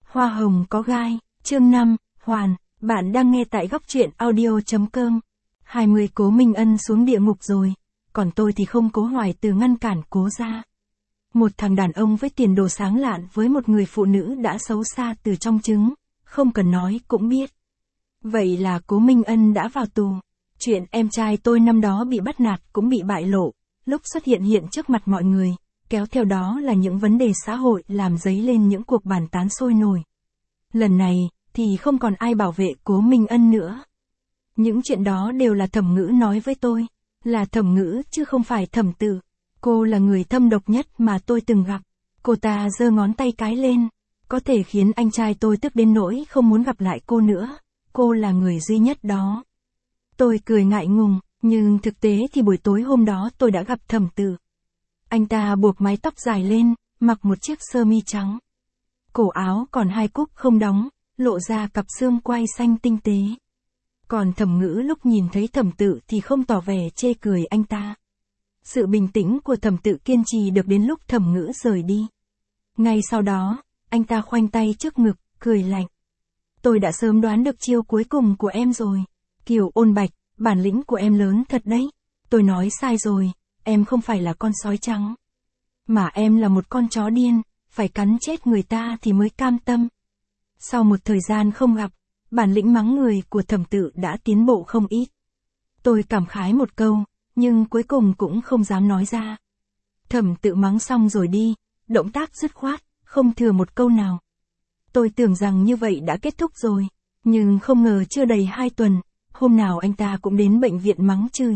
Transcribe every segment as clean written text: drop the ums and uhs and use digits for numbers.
Hoa hồng có gai, chương 5, Hoàn, bạn đang nghe tại góc truyện audio.com. 20 Cố Minh Ân xuống địa ngục rồi, còn tôi thì không Cố Hoài Từ ngăn cản Cố gia. Một thằng đàn ông với tiền đồ sáng lạn với một người phụ nữ đã xấu xa từ trong trứng, không cần nói cũng biết. Vậy là Cố Minh Ân đã vào tù. Chuyện em trai tôi năm đó bị bắt nạt cũng bị bại lộ, lúc xuất hiện trước mặt mọi người, kéo theo đó là những vấn đề xã hội làm dấy lên những cuộc bàn tán sôi nổi. Lần này, thì không còn ai bảo vệ Cố Minh Ân nữa. Những chuyện đó đều là Thẩm Ngữ nói với tôi, là Thẩm Ngữ chứ không phải Thẩm Tự. Cô là người thâm độc nhất mà tôi từng gặp. Cô ta giơ ngón tay cái lên, có thể khiến anh trai tôi tức đến nỗi không muốn gặp lại cô nữa. Cô là người duy nhất đó. Tôi cười ngại ngùng, nhưng thực tế thì buổi tối hôm đó tôi đã gặp Thẩm Tự. Anh ta buộc mái tóc dài lên, mặc một chiếc sơ mi trắng. Cổ áo còn 2 cúc không đóng, lộ ra cặp xương quai xanh tinh tế. Còn Thẩm Ngữ lúc nhìn thấy Thẩm Tự thì không tỏ vẻ chê cười anh ta. Sự bình tĩnh của Thẩm Tự kiên trì được đến lúc Thẩm Ngữ rời đi. Ngay sau đó, anh ta khoanh tay trước ngực, cười lạnh. Tôi đã sớm đoán được chiêu cuối cùng của em rồi. Kiều Ôn Bạch, bản lĩnh của em lớn thật đấy. Tôi nói sai rồi, em không phải là con sói trắng. Mà em là một con chó điên, phải cắn chết người ta thì mới cam tâm. Sau một thời gian không gặp, bản lĩnh mắng người của Thẩm Tự đã tiến bộ không ít. Tôi cảm khái một câu, nhưng cuối cùng cũng không dám nói ra. Thẩm Tự mắng xong rồi đi, động tác dứt khoát, không thừa một câu nào. Tôi tưởng rằng như vậy đã kết thúc rồi, nhưng không ngờ chưa đầy 2 tuần, hôm nào anh ta cũng đến bệnh viện mắng chửi.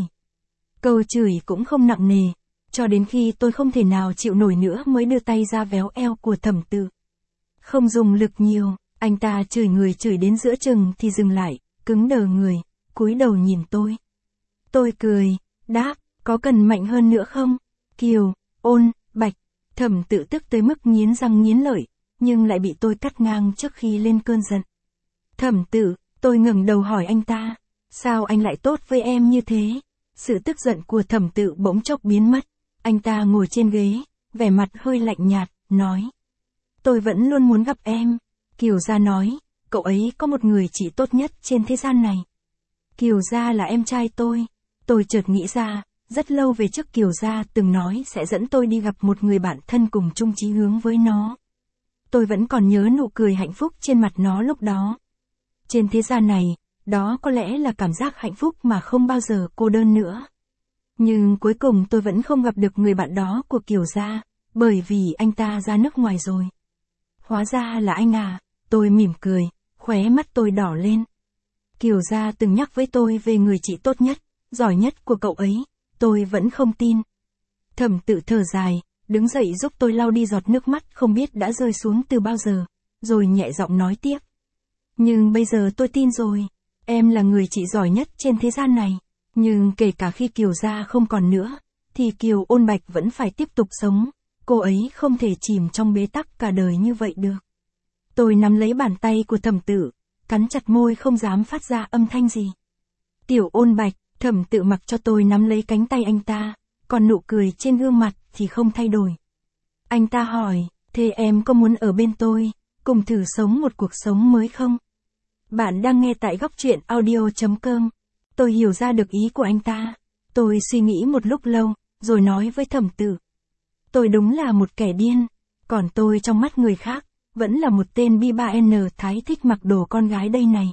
Câu chửi cũng không nặng nề, cho đến khi tôi không thể nào chịu nổi nữa mới đưa tay ra véo eo của Thẩm Tự. Không dùng lực nhiều, anh ta chửi người chửi đến giữa chừng thì dừng lại, cứng đờ người, cúi đầu nhìn tôi. Tôi cười, đáp, có cần mạnh hơn nữa không? Kiều, Ôn, Bạch. Thẩm Tự tức tới mức nghiến răng nghiến lợi, nhưng lại bị tôi cắt ngang trước khi lên cơn giận. Thẩm Tự, tôi ngẩng đầu hỏi anh ta, sao anh lại tốt với em như thế? Sự tức giận của Thẩm Tự bỗng chốc biến mất, anh ta ngồi trên ghế, vẻ mặt hơi lạnh nhạt, nói. Tôi vẫn luôn muốn gặp em. Kiều Gia nói, cậu ấy có một người chị tốt nhất trên thế gian này. Kiều Gia là em trai tôi. Tôi chợt nghĩ ra, rất lâu về trước Kiều Gia từng nói sẽ dẫn tôi đi gặp một người bạn thân cùng chung chí hướng với nó. Tôi vẫn còn nhớ nụ cười hạnh phúc trên mặt nó lúc đó. Trên thế gian này, đó có lẽ là cảm giác hạnh phúc mà không bao giờ cô đơn nữa. Nhưng cuối cùng tôi vẫn không gặp được người bạn đó của Kiều Gia, bởi vì anh ta ra nước ngoài rồi. Hóa ra là anh à, tôi mỉm cười, khóe mắt tôi đỏ lên. Kiều Gia từng nhắc với tôi về người chị tốt nhất, giỏi nhất của cậu ấy, tôi vẫn không tin. Thẩm Tự thở dài, đứng dậy giúp tôi lau đi giọt nước mắt không biết đã rơi xuống từ bao giờ, rồi nhẹ giọng nói tiếp. Nhưng bây giờ tôi tin rồi, em là người chị giỏi nhất trên thế gian này, nhưng kể cả khi Kiều Gia không còn nữa, thì Kiều Ôn Bạch vẫn phải tiếp tục sống, cô ấy không thể chìm trong bế tắc cả đời như vậy được. Tôi nắm lấy bàn tay của Thẩm Tự, cắn chặt môi không dám phát ra âm thanh gì. Tiểu Ôn Bạch, Thẩm Tự mặc cho tôi nắm lấy cánh tay anh ta, còn nụ cười trên gương mặt thì không thay đổi. Anh ta hỏi, thế em có muốn ở bên tôi, cùng thử sống một cuộc sống mới không? Bạn đang nghe tại góc truyện audio.com. Tôi hiểu ra được ý của anh ta. Tôi suy nghĩ một lúc lâu, rồi nói với Thẩm Tự. Tôi đúng là một kẻ điên, còn tôi trong mắt người khác, vẫn là một tên bi-3N Thái thích mặc đồ con gái đây này.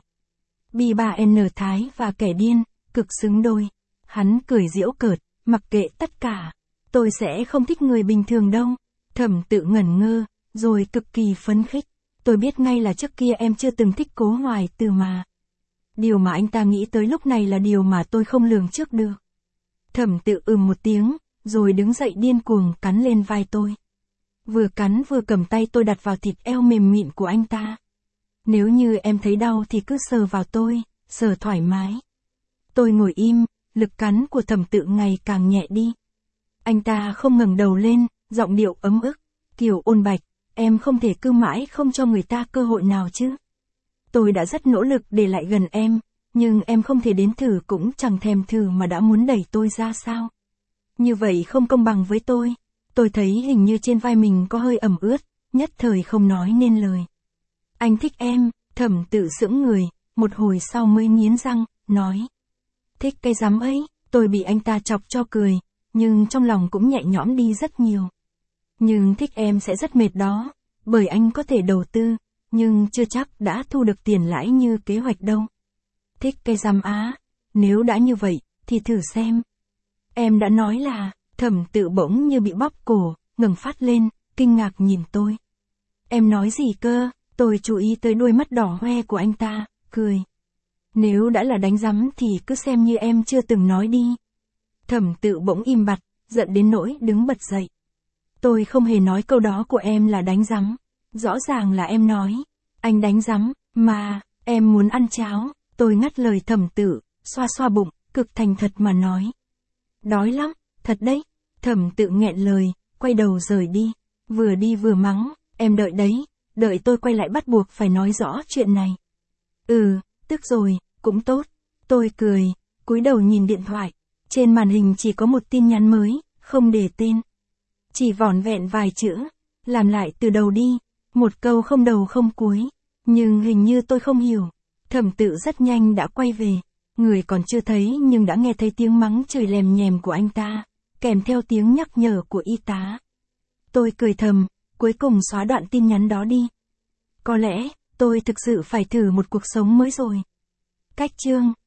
Bi-3N Thái và kẻ điên, cực xứng đôi. Hắn cười giễu cợt, mặc kệ tất cả. Tôi sẽ không thích người bình thường đâu. Thẩm Tự ngẩn ngơ, rồi cực kỳ phấn khích. Tôi biết ngay là trước kia em chưa từng thích Cố Hoài Từ mà. Điều mà anh ta nghĩ tới lúc này là điều mà tôi không lường trước được. Thẩm Tự một tiếng, rồi đứng dậy điên cuồng cắn lên vai tôi. Vừa cắn vừa cầm tay tôi đặt vào thịt eo mềm mịn của anh ta. Nếu như em thấy đau thì cứ sờ vào tôi, sờ thoải mái. Tôi ngồi im, lực cắn của Thẩm Tự ngày càng nhẹ đi. Anh ta không ngẩng đầu lên, giọng điệu ấm ức. Kiều Ôn Bạch, em không thể cứ mãi không cho người ta cơ hội nào chứ. Tôi đã rất nỗ lực để lại gần em, nhưng em không thể đến thử cũng chẳng thèm thử mà đã muốn đẩy tôi ra sao. Như vậy không công bằng với tôi. Tôi thấy hình như trên vai mình có hơi ẩm ướt, nhất thời không nói nên lời. Anh thích em, Thẩm Tự sững người, một hồi sau mới nghiến răng, nói. Thích cái rắm ấy, tôi bị anh ta chọc cho cười, nhưng trong lòng cũng nhẹ nhõm đi rất nhiều. Nhưng thích em sẽ rất mệt đó, bởi anh có thể đầu tư, nhưng chưa chắc đã thu được tiền lãi như kế hoạch đâu. Thích cái rắm á, nếu đã như vậy, thì thử xem. Em đã nói là, Thẩm Tự bỗng như bị bóp cổ, ngẩng phát lên, kinh ngạc nhìn tôi. Em nói gì cơ? Tôi chú ý tới đôi mắt đỏ hoe của anh ta, cười. Nếu đã là đánh rắm thì cứ xem như em chưa từng nói đi. Thẩm Tự bỗng im bặt, giận đến nỗi đứng bật dậy. Tôi không hề nói câu đó của em là đánh rắm. Rõ ràng là em nói. Anh đánh rắm, mà, em muốn ăn cháo. Tôi ngắt lời Thẩm Tự, xoa xoa bụng, cực thành thật mà nói. Đói lắm, thật đấy. Thẩm Tự nghẹn lời, quay đầu rời đi vừa mắng, em đợi đấy, đợi tôi quay lại bắt buộc phải nói rõ chuyện này. Tức rồi, cũng tốt. Tôi cười, cúi đầu nhìn điện thoại. Trên màn hình chỉ có một tin nhắn mới, không để tên. Chỉ vỏn vẹn vài chữ, làm lại từ đầu đi, một câu không đầu không cuối. Nhưng hình như tôi không hiểu. Thẩm Tự rất nhanh đã quay về. Người còn chưa thấy nhưng đã nghe thấy tiếng mắng chửi lèm nhèm của anh ta, kèm theo tiếng nhắc nhở của y tá. Tôi cười thầm, cuối cùng xóa đoạn tin nhắn đó đi. Có lẽ, tôi thực sự phải thử một cuộc sống mới rồi. Cách chương